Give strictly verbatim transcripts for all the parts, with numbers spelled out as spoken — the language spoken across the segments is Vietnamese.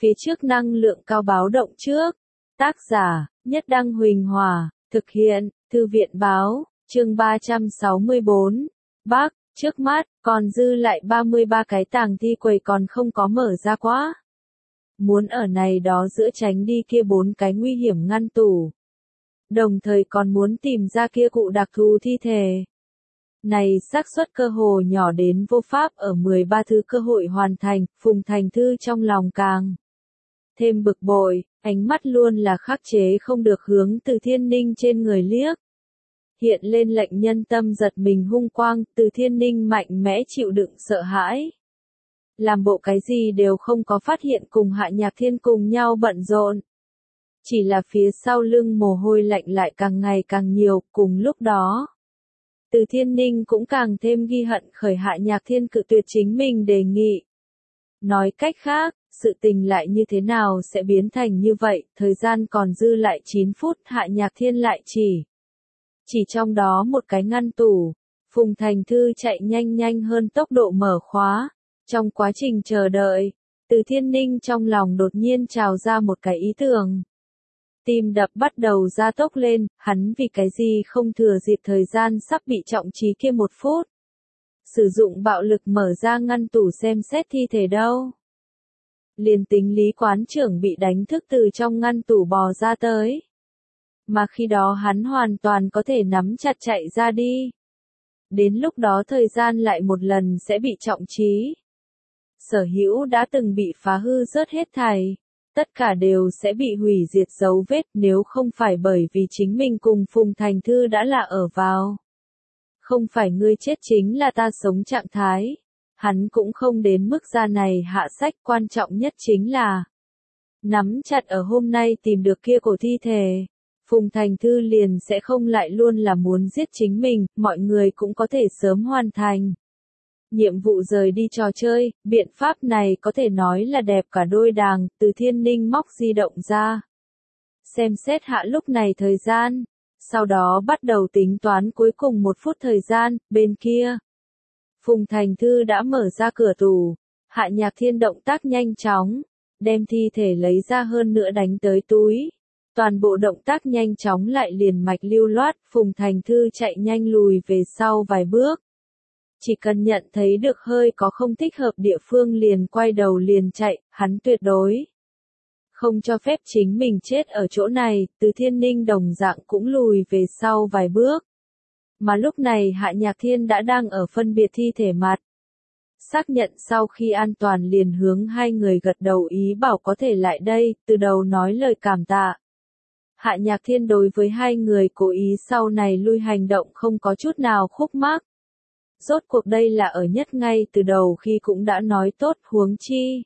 Phía trước năng lượng cao báo động trước. Tác giả, Nhất Đăng Huỳnh Hòa, thực hiện, Thư viện Báo, chương ba trăm sáu mươi bốn. Bác, trước mắt, còn dư lại ba mươi ba cái tàng thi quầy còn không có mở ra quá. Muốn ở này đó giữa tránh đi kia bốn cái nguy hiểm ngăn tủ. Đồng thời còn muốn tìm ra kia cụ đặc thù thi thể. Này xác suất cơ hồ nhỏ đến vô pháp ở mười ba thứ cơ hội hoàn thành, Phùng Thành Thư trong lòng càng thêm bực bội, ánh mắt luôn là khắc chế không được hướng Từ Thiên Ninh trên người liếc. Hiện lên lệnh nhân tâm giật mình hung quang, Từ Thiên Ninh mạnh mẽ chịu đựng sợ hãi. Làm bộ cái gì đều không có phát hiện cùng Hạ Nhạc Thiên cùng nhau bận rộn. Chỉ là phía sau lưng mồ hôi lạnh lại càng ngày càng nhiều, cùng lúc đó. Từ Thiên Ninh cũng càng thêm ghi hận khởi Hạ Nhạc Thiên cự tuyệt chính mình đề nghị. Nói cách khác, sự tình lại như thế nào sẽ biến thành như vậy, thời gian còn dư lại chín phút, Hạ Nhạc Thiên lại chỉ. Chỉ trong đó một cái ngăn tủ, Phùng Thành Thư chạy nhanh nhanh hơn tốc độ mở khóa. Trong quá trình chờ đợi, Từ Thiên Ninh trong lòng đột nhiên trào ra một cái ý tưởng. Tim đập bắt đầu gia tốc lên, hắn vì cái gì không thừa dịp thời gian sắp bị trọng trí kia một phút. Sử dụng bạo lực mở ra ngăn tủ xem xét thi thể đâu. Liền tính Lý quán trưởng bị đánh thức từ trong ngăn tủ bò ra tới. Mà khi đó hắn hoàn toàn có thể nắm chặt chạy ra đi. Đến lúc đó thời gian lại một lần sẽ bị trọng trí. Sở hữu đã từng bị phá hư rớt hết thảy. Tất cả đều sẽ bị hủy diệt dấu vết nếu không phải bởi vì chính mình cùng Phùng Thành Thư đã là ở vào. Không phải ngươi chết chính là ta sống trạng thái. Hắn cũng không đến mức ra này hạ sách, quan trọng nhất chính là nắm chặt ở hôm nay tìm được kia cổ thi thể. Phùng Thành Thư liền sẽ không lại luôn là muốn giết chính mình, mọi người cũng có thể sớm hoàn thành. Nhiệm vụ rời đi trò chơi, biện pháp này có thể nói là đẹp cả đôi đàng, Từ Thiên Ninh móc di động ra. Xem xét hạ lúc này thời gian, sau đó bắt đầu tính toán cuối cùng một phút thời gian, bên kia. Phùng Thành Thư đã mở ra cửa tủ, Hạ Nhạc Thiên động tác nhanh chóng, đem thi thể lấy ra hơn nữa đánh tới túi. Toàn bộ động tác nhanh chóng lại liền mạch lưu loát, Phùng Thành Thư chạy nhanh lùi về sau vài bước. Chỉ cần nhận thấy được hơi có không thích hợp địa phương liền quay đầu liền chạy, hắn tuyệt đối không cho phép chính mình chết ở chỗ này, Từ Thiên Ninh đồng dạng cũng lùi về sau vài bước. Mà lúc này Hạ Nhạc Thiên đã đang ở phân biệt thi thể mặt. Xác nhận sau khi an toàn liền hướng hai người gật đầu ý bảo có thể lại đây, từ đầu nói lời cảm tạ. Hạ Nhạc Thiên đối với hai người cố ý sau này lui hành động không có chút nào khúc mắc. Rốt cuộc đây là ở nhất ngay từ đầu khi cũng đã nói tốt huống chi.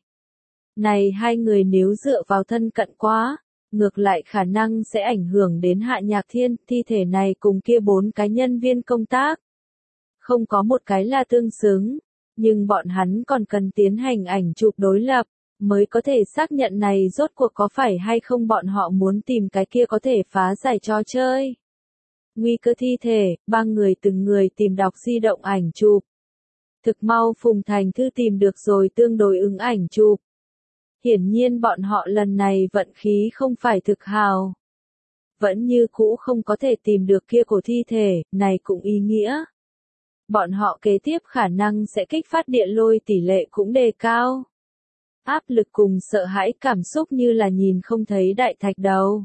Này hai người nếu dựa vào thân cận quá, ngược lại khả năng sẽ ảnh hưởng đến Hạ Nhạc Thiên, thi thể này cùng kia bốn cái nhân viên công tác. Không có một cái là tương xứng, nhưng bọn hắn còn cần tiến hành ảnh chụp đối lập, mới có thể xác nhận này rốt cuộc có phải hay không bọn họ muốn tìm cái kia có thể phá giải trò chơi. Nguy cơ thi thể, ba người từng người tìm đọc di động ảnh chụp. Thực mau Phùng Thành Thư tìm được rồi tương đối ứng ảnh chụp. Hiển nhiên bọn họ lần này vận khí không phải thực hào. Vẫn như cũ không có thể tìm được kia cổ thi thể, này cũng ý nghĩa. Bọn họ kế tiếp khả năng sẽ kích phát địa lôi tỷ lệ cũng đề cao. Áp lực cùng sợ hãi cảm xúc như là nhìn không thấy đại thạch đầu.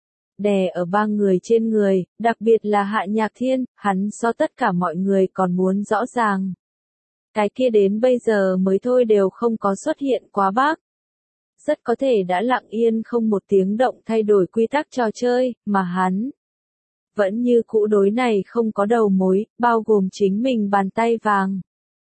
Đè ở ba người trên người, đặc biệt là Hạ Nhạc Thiên, hắn so tất cả mọi người còn muốn rõ ràng. Cái kia đến bây giờ mới thôi đều không có xuất hiện quá bác. Rất có thể đã lặng yên không một tiếng động thay đổi quy tắc trò chơi, mà hắn vẫn như cũ đối này không có đầu mối, bao gồm chính mình bàn tay vàng.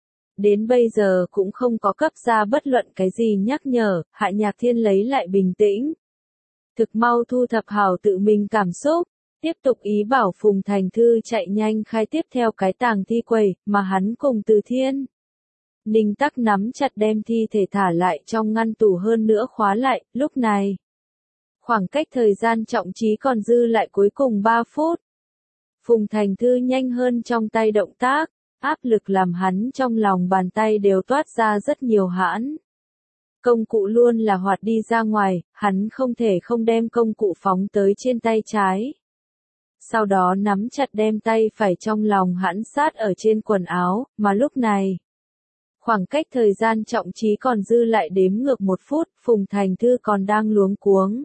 Đến bây giờ cũng không có cấp ra bất luận cái gì nhắc nhở, Hạ Nhạc Thiên lấy lại bình tĩnh. Thực mau thu thập hảo tự mình cảm xúc, tiếp tục ý bảo Phùng Thành Thư chạy nhanh khai tiếp theo cái tàng thi quầy, mà hắn cùng Từ Thiên Ninh tắc nắm chặt đem thi thể thả lại trong ngăn tủ hơn nữa khóa lại, lúc này. Khoảng cách thời gian trọng trí còn dư lại cuối cùng ba phút. Phùng Thành Thư nhanh hơn trong tay động tác, áp lực làm hắn trong lòng bàn tay đều toát ra rất nhiều hãn. Công cụ luôn là hoạt đi ra ngoài, hắn không thể không đem công cụ phóng tới trên tay trái. Sau đó nắm chặt đem tay phải trong lòng hãn sát ở trên quần áo, mà lúc này, khoảng cách thời gian trọng trí còn dư lại đếm ngược một phút, Phùng Thành Thư còn đang luống cuống.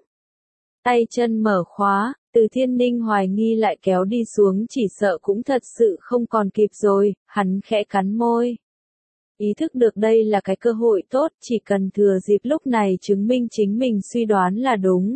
Tay chân mở khóa, Từ Thiên Ninh hoài nghi lại kéo đi xuống chỉ sợ cũng thật sự không còn kịp rồi, hắn khẽ cắn môi. Ý thức được đây là cái cơ hội tốt, chỉ cần thừa dịp lúc này chứng minh chính mình suy đoán là đúng.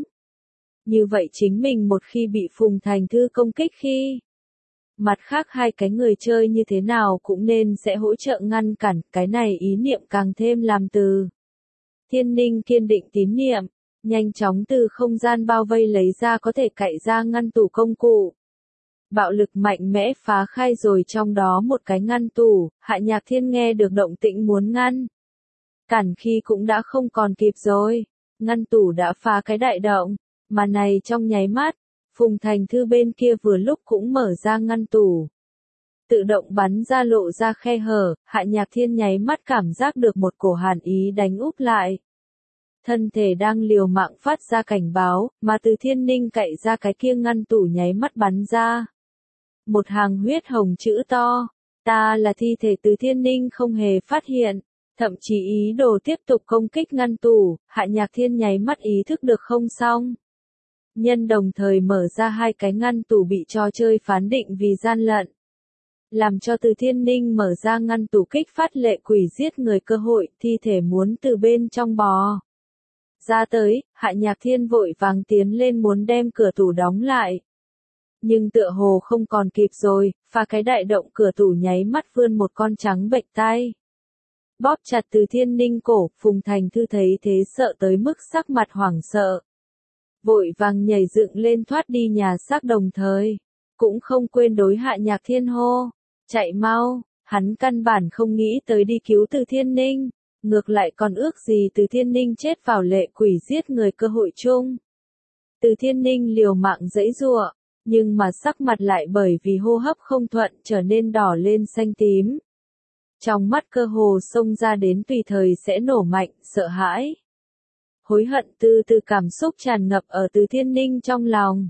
Như vậy chính mình một khi bị Phùng Thành Thư công kích khi mặt khác hai cái người chơi như thế nào cũng nên sẽ hỗ trợ ngăn cản, cái này ý niệm càng thêm làm Từ Thiên Ninh kiên định tín niệm, nhanh chóng từ không gian bao vây lấy ra có thể cậy ra ngăn tủ công cụ. Bạo lực mạnh mẽ phá khai rồi trong đó một cái ngăn tủ, Hạ Nhạc Thiên nghe được động tĩnh muốn ngăn cản khi cũng đã không còn kịp rồi, ngăn tủ đã phá cái đại động, mà này trong nháy mắt, Phùng Thành Thư bên kia vừa lúc cũng mở ra ngăn tủ. Tự động bắn ra lộ ra khe hở, Hạ Nhạc Thiên nháy mắt cảm giác được một cổ hàn ý đánh úp lại. Thân thể đang liều mạng phát ra cảnh báo, mà Từ Thiên Ninh cậy ra cái kia ngăn tủ nháy mắt bắn ra. Một hàng huyết hồng chữ to, ta là thi thể Từ Thiên Ninh không hề phát hiện, thậm chí ý đồ tiếp tục công kích ngăn tủ, Hạ Nhạc Thiên nháy mắt ý thức được không xong. Nhân đồng thời mở ra hai cái ngăn tủ bị trò chơi phán định vì gian lận. Làm cho Từ Thiên Ninh mở ra ngăn tủ kích phát lệ quỷ giết người cơ hội, thi thể muốn từ bên trong bò ra tới, Hạ Nhạc Thiên vội vàng tiến lên muốn đem cửa tủ đóng lại. Nhưng tựa hồ không còn kịp rồi, phá cái đại động cửa tủ nháy mắt vươn một con trắng bệch tay. Bóp chặt Từ Thiên Ninh cổ, Phùng Thành Thư thấy thế sợ tới mức sắc mặt hoảng sợ. Vội vàng nhảy dựng lên thoát đi nhà xác đồng thời. Cũng không quên đối Hạ Nhạc Thiên hô. Chạy mau, hắn căn bản không nghĩ tới đi cứu Từ Thiên Ninh. Ngược lại còn ước gì Từ Thiên Ninh chết vào lệ quỷ giết người cơ hội chung. Từ Thiên Ninh liều mạng giãy giụa, nhưng mà sắc mặt lại bởi vì hô hấp không thuận trở nên đỏ lên xanh tím. Trong mắt cơ hồ xông ra đến tùy thời sẽ nổ mạnh, sợ hãi. Hối hận từ từ cảm xúc tràn ngập ở Từ Thiên Ninh trong lòng.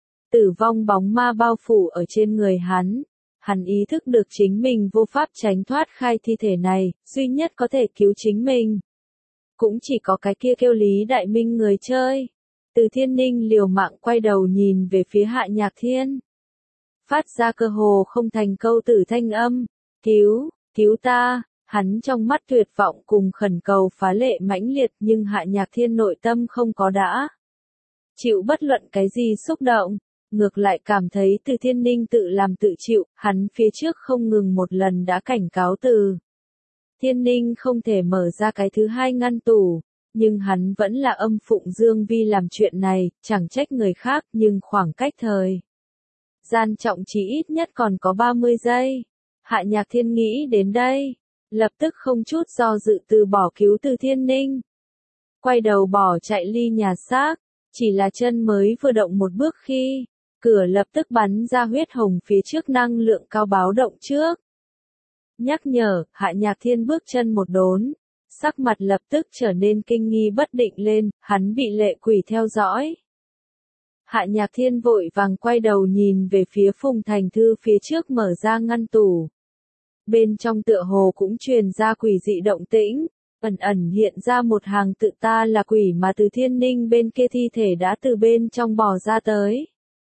Tử vong bóng ma bao phủ ở trên người hắn. Hắn ý thức được chính mình vô pháp tránh thoát khai thi thể này, duy nhất có thể cứu chính mình. Cũng chỉ có cái kia kêu Lý Đại Minh người chơi. Từ Thiên Ninh liều mạng quay đầu nhìn về phía Hạ Nhạc Thiên. Phát ra cơ hồ không thành câu tử thanh âm. Cứu, cứu ta, hắn trong mắt tuyệt vọng cùng khẩn cầu phá lệ mãnh liệt nhưng Hạ Nhạc Thiên nội tâm không có đã chịu bất luận cái gì xúc động. Ngược lại cảm thấy Từ Thiên Ninh tự làm tự chịu, hắn phía trước không ngừng một lần đã cảnh cáo Từ Thiên Ninh không thể mở ra cái thứ hai ngăn tủ, nhưng hắn vẫn là âm phụng dương vi làm chuyện này, chẳng trách người khác nhưng khoảng cách thời gian trọng chỉ ít nhất còn có ba mươi giây. Hạ Nhạc Thiên nghĩ đến đây, lập tức không chút do dự từ bỏ cứu Từ Thiên Ninh. Quay đầu bỏ chạy ly nhà xác, chỉ là chân mới vừa động một bước khi cửa lập tức bắn ra huyết hồng phía trước năng lượng cao báo động trước. Nhắc nhở, Hạ Nhạc Thiên bước chân một đốn, sắc mặt lập tức trở nên kinh nghi bất định lên, hắn bị lệ quỷ theo dõi. Hạ Nhạc Thiên vội vàng quay đầu nhìn về phía Phùng Thành Thư phía trước mở ra ngăn tủ. Bên trong tựa hồ cũng truyền ra quỷ dị động tĩnh, ẩn ẩn hiện ra một hàng tự ta là quỷ mà Từ Thiên Ninh bên kia thi thể đã từ bên trong bò ra tới.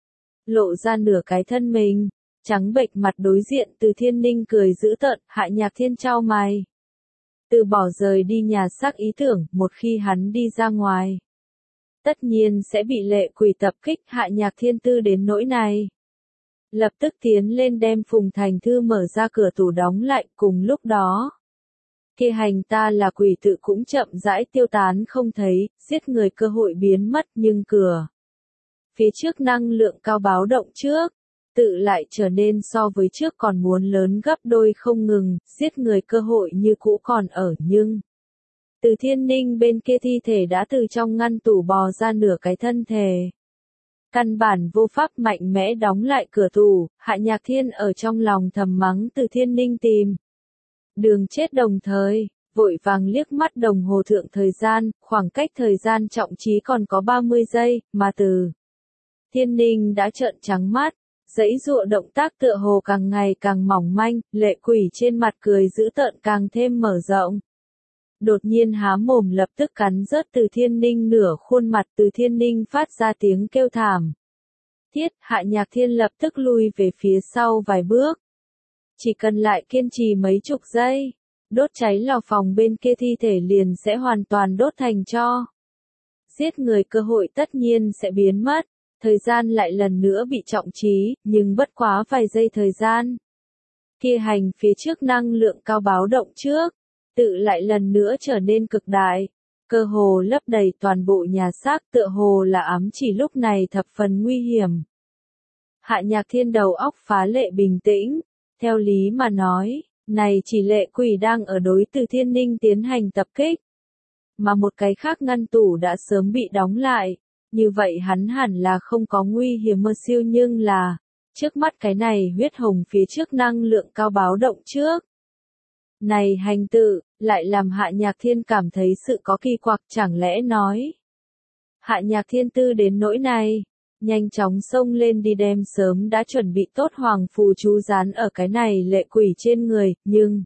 Lộ ra nửa cái thân mình, trắng bệch mặt đối diện Từ Thiên Ninh cười dữ tợn, Hạ Nhạc Thiên chau mày. Từ bỏ rời đi nhà xác ý tưởng, một khi hắn đi ra ngoài. Tất nhiên sẽ bị lệ quỷ tập kích, Hạ Nhạc Thiên tư đến nỗi này. Lập tức tiến lên đem Phùng Thành Thư mở ra cửa tủ đóng lại, cùng lúc đó. Kia hành ta là quỷ tự cũng chậm rãi tiêu tán không thấy, giết người cơ hội biến mất nhưng cửa. Phía trước năng lượng cao báo động trước, tự lại trở nên so với trước còn muốn lớn gấp đôi không ngừng, giết người cơ hội như cũ còn ở nhưng. Từ Thiên Ninh bên kia thi thể đã từ trong ngăn tủ bò ra nửa cái thân thể. Căn bản vô pháp mạnh mẽ đóng lại cửa tủ, Hạ Nhạc Thiên ở trong lòng thầm mắng Từ Thiên Ninh tìm đường chết đồng thời, vội vàng liếc mắt đồng hồ thượng thời gian, khoảng cách thời gian trọng trí còn có ba mươi giây, mà Từ Thiên Ninh đã trợn trắng mắt, giãy giụa động tác tựa hồ càng ngày càng mỏng manh, lệ quỷ trên mặt cười dữ tợn càng thêm mở rộng. Đột nhiên há mồm lập tức cắn rớt Từ Thiên Ninh nửa khuôn mặt, Từ Thiên Ninh phát ra tiếng kêu thảm thiết, Hạ Nhạc Thiên lập tức lui về phía sau vài bước. Chỉ cần lại kiên trì mấy chục giây, đốt cháy lò phòng bên kia thi thể liền sẽ hoàn toàn đốt thành tro. Giết người cơ hội tất nhiên sẽ biến mất, thời gian lại lần nữa bị trọng trí, nhưng bất quá vài giây thời gian. Kia hành phía trước năng lượng cao báo động trước, tự lại lần nữa trở nên cực đại, cơ hồ lấp đầy toàn bộ nhà xác, tựa hồ là ám chỉ lúc này thập phần nguy hiểm. Hạ Nhạc Thiên đầu óc phá lệ bình tĩnh, theo lý mà nói, này chỉ lệ quỷ đang ở đối Từ Thiên Ninh tiến hành tập kích, mà một cái khác ngăn tủ đã sớm bị đóng lại, như vậy hắn hẳn là không có nguy hiểm mơ siêu, nhưng là, trước mắt cái này huyết hồng phía trước năng lượng cao báo động trước. Này hành tự, lại làm Hạ Nhạc Thiên cảm thấy sự có kỳ quặc, chẳng lẽ nói. Hạ Nhạc Thiên tư đến nỗi này, nhanh chóng xông lên đi đem sớm đã chuẩn bị tốt hoàng phù chú dán ở cái này lệ quỷ trên người, nhưng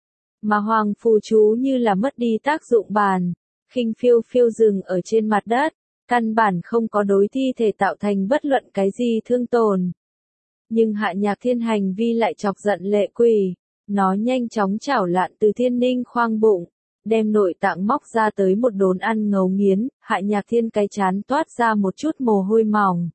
mà hoàng phù chú như là mất đi tác dụng bàn, khinh phiêu phiêu dừng ở trên mặt đất, căn bản không có đối thi thể tạo thành bất luận cái gì thương tổn. Nhưng Hạ Nhạc Thiên hành vi lại chọc giận lệ quỷ, nó nhanh chóng chảo lạn Từ Thiên Ninh khoang bụng, đem nội tạng móc ra tới một đốn ăn ngấu nghiến, Hạ Nhạc Thiên cái chán toát ra một chút mồ hôi mỏng.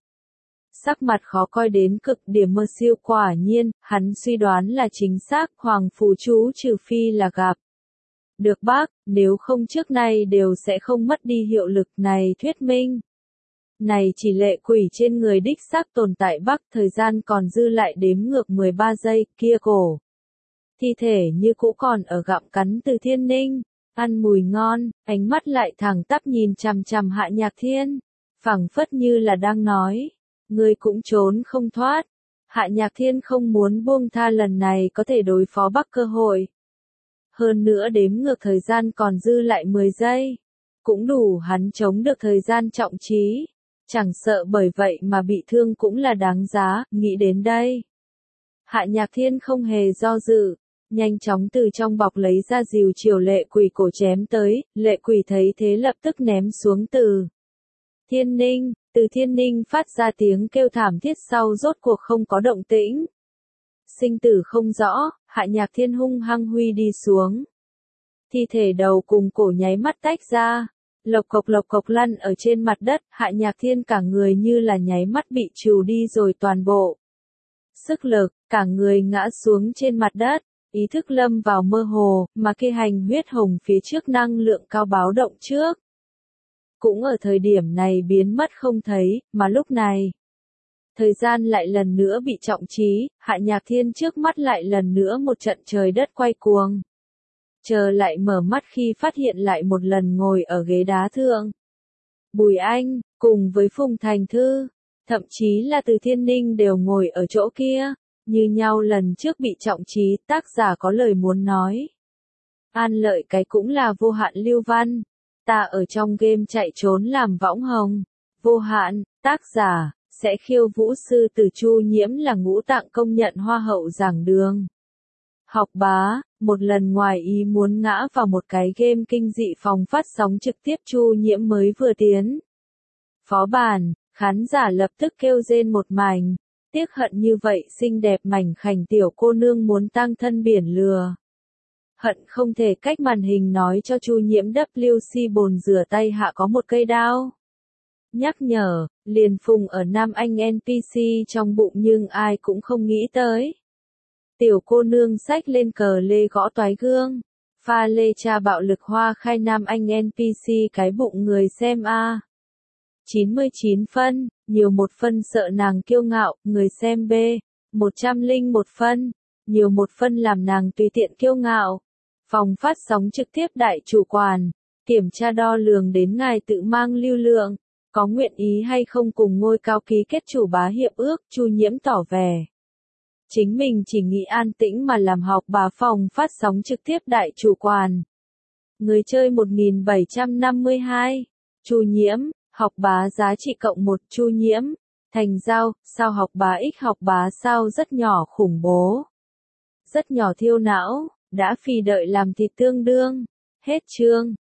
Sắc mặt khó coi đến cực điểm, mơ siêu quả nhiên, hắn suy đoán là chính xác, hoàng phù chú trừ phi là gặp được bác, nếu không trước nay đều sẽ không mất đi hiệu lực, này thuyết minh. Này chỉ lệ quỷ trên người đích xác tồn tại bác, thời gian còn dư lại đếm ngược mười ba giây, kia cổ. Thi thể như cũ còn ở gặm cắn Từ Thiên Ninh, ăn mùi ngon, ánh mắt lại thẳng tắp nhìn chằm chằm Hạ Nhạc Thiên, phảng phất như là đang nói, ngươi cũng trốn không thoát. Hạ Nhạc Thiên không muốn buông tha lần này có thể đối phó Bắc cơ hội. Hơn nữa đếm ngược thời gian còn dư lại mười giây, cũng đủ hắn chống được thời gian trọng trí, chẳng sợ bởi vậy mà bị thương cũng là đáng giá, nghĩ đến đây. Hạ Nhạc Thiên không hề do dự, nhanh chóng từ trong bọc lấy ra rìu chiều lệ quỷ cổ chém tới, lệ quỷ thấy thế lập tức ném xuống Từ Thiên Ninh, Từ Thiên Ninh phát ra tiếng kêu thảm thiết sau rốt cuộc không có động tĩnh. Sinh tử không rõ, Hạ Nhạc Thiên hung hăng huy đi xuống. Thi thể đầu cùng cổ nháy mắt tách ra, lộc cộc lộc cộc lăn ở trên mặt đất, Hạ Nhạc Thiên cả người như là nháy mắt bị trừ đi rồi toàn bộ. Sức lực, cả người ngã xuống trên mặt đất, ý thức lâm vào mơ hồ, mà kia hành huyết hồng phía trước năng lượng cao báo động trước. Cũng ở thời điểm này biến mất không thấy, mà lúc này. Thời gian lại lần nữa bị trọng trí, Hạ Nhạc Thiên trước mắt lại lần nữa một trận trời đất quay cuồng. Chờ lại mở mắt khi phát hiện lại một lần ngồi ở ghế đá thượng. Bùi Anh, cùng với Phùng Thành Thư, thậm chí là Từ Thiên Ninh đều ngồi ở chỗ kia, như nhau lần trước bị trọng trí, tác giả có lời muốn nói. An lợi cái cũng là vô hạn lưu văn, ta ở trong game chạy trốn làm võng hồng, vô hạn, tác giả, sẽ khiêu vũ sư từ Chu Nhiễm là ngũ tạng công nhận hoa hậu giảng đường. Học bá, một lần ngoài ý muốn ngã vào một cái game kinh dị phòng phát sóng trực tiếp Chu Nhiễm mới vừa tiến. Phó bản, khán giả lập tức kêu rên một mảnh, tiếc hận như vậy xinh đẹp mảnh khảnh tiểu cô nương muốn tang thân biển lừa. Hận không thể cách màn hình nói cho Chu Nhiễm W C bồn rửa tay hạ có một cây đao. Nhắc nhở, liền phùng ở nam anh en pê xê trong bụng nhưng ai cũng không nghĩ tới. Tiểu cô nương xách lên cờ lê gõ toái gương, pha lê cha bạo lực hoa khai nam anh en pê xê cái bụng người xem a. chín mươi chín phân, nhiều một phân sợ nàng kiêu ngạo, người xem B. một trăm lẻ một phân, nhiều một phân làm nàng tùy tiện kiêu ngạo. Phòng phát sóng trực tiếp đại chủ quản, kiểm tra đo lường đến ngài tự mang lưu lượng, có nguyện ý hay không cùng ngôi cao ký kết chủ bá hiệp ước, Chu Nhiễm tỏ vẻ. Chính mình chỉ nghĩ an tĩnh mà làm học bà phòng phát sóng trực tiếp đại chủ quản. Người chơi một nghìn bảy trăm năm mươi hai. Chu nhiễm, học bá giá trị cộng một. Chu nhiễm, thành giao, sao học bá x học bá sao rất nhỏ khủng bố. Rất nhỏ thiêu não, đã phì đợi làm thịt tương đương. Hết chương.